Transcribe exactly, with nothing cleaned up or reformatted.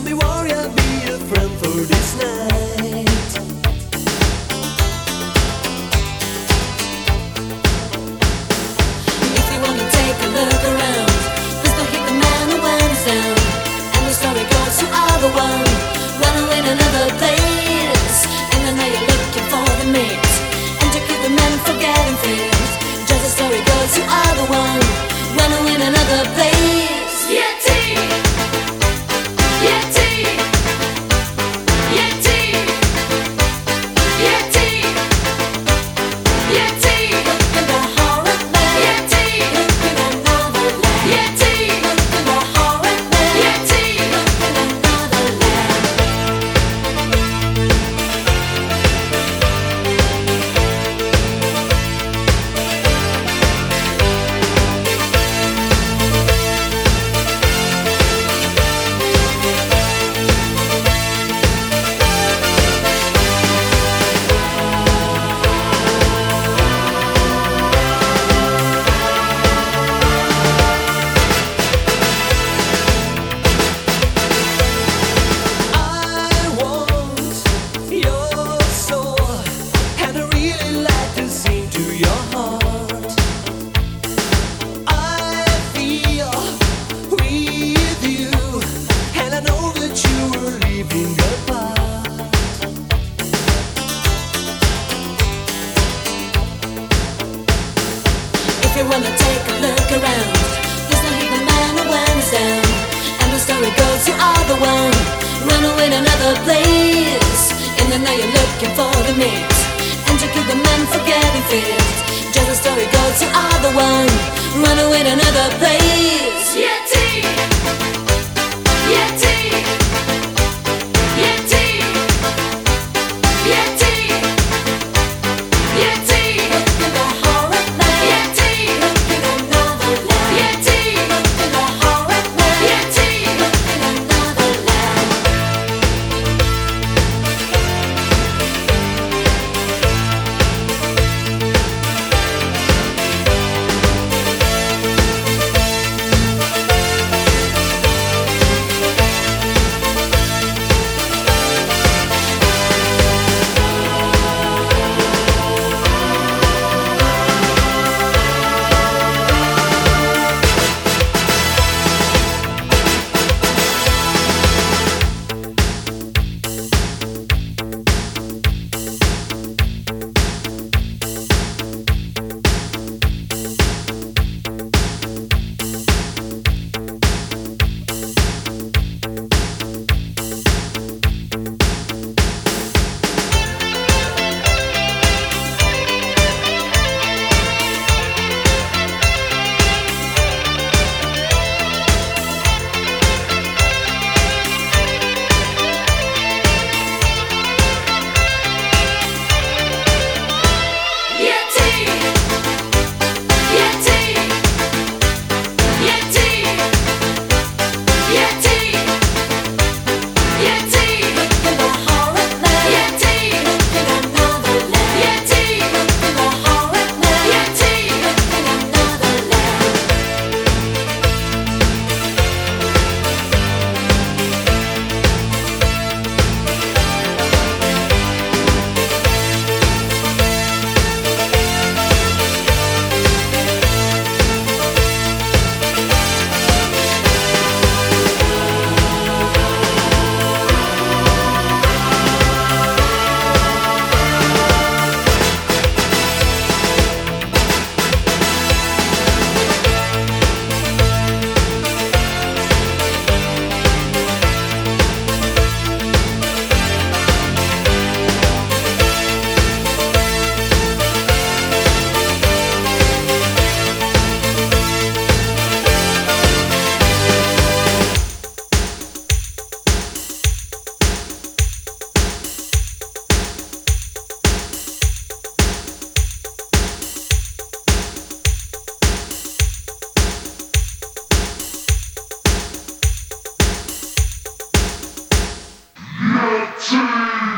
be warrior, be a friend for this night. If you wanna take a look around, there's no hit the man who went down. And the story goes, you are the one, run away to another place. And then now you're looking for the mate, and you keep the man forgetting things. Just the story goes, you are the one, run away to another place. Yeti, Yeti, Yeti, Yeti, Yeti. Look in the horror man. Yeti, look in another land. Yeti, look in the horror man. Yeti, look in another land. I want your soul, and I really like to sing to your heart. I feel with you, and I know that you are leaving apart. If you wanna take a look around, there's no hidden man who went down. And the story goes, you are the one, run away to another place. And then now you're looking for the mate, and you keep the man forgetting things. Just the story goes, you are the one, run away to another place. Yeti, Yeti, Yeti, Yeti, Yeti. Look in the horror man. Yeti, look in another land. Yeti, look in the horror man. Yeti, look in another land. Yeti!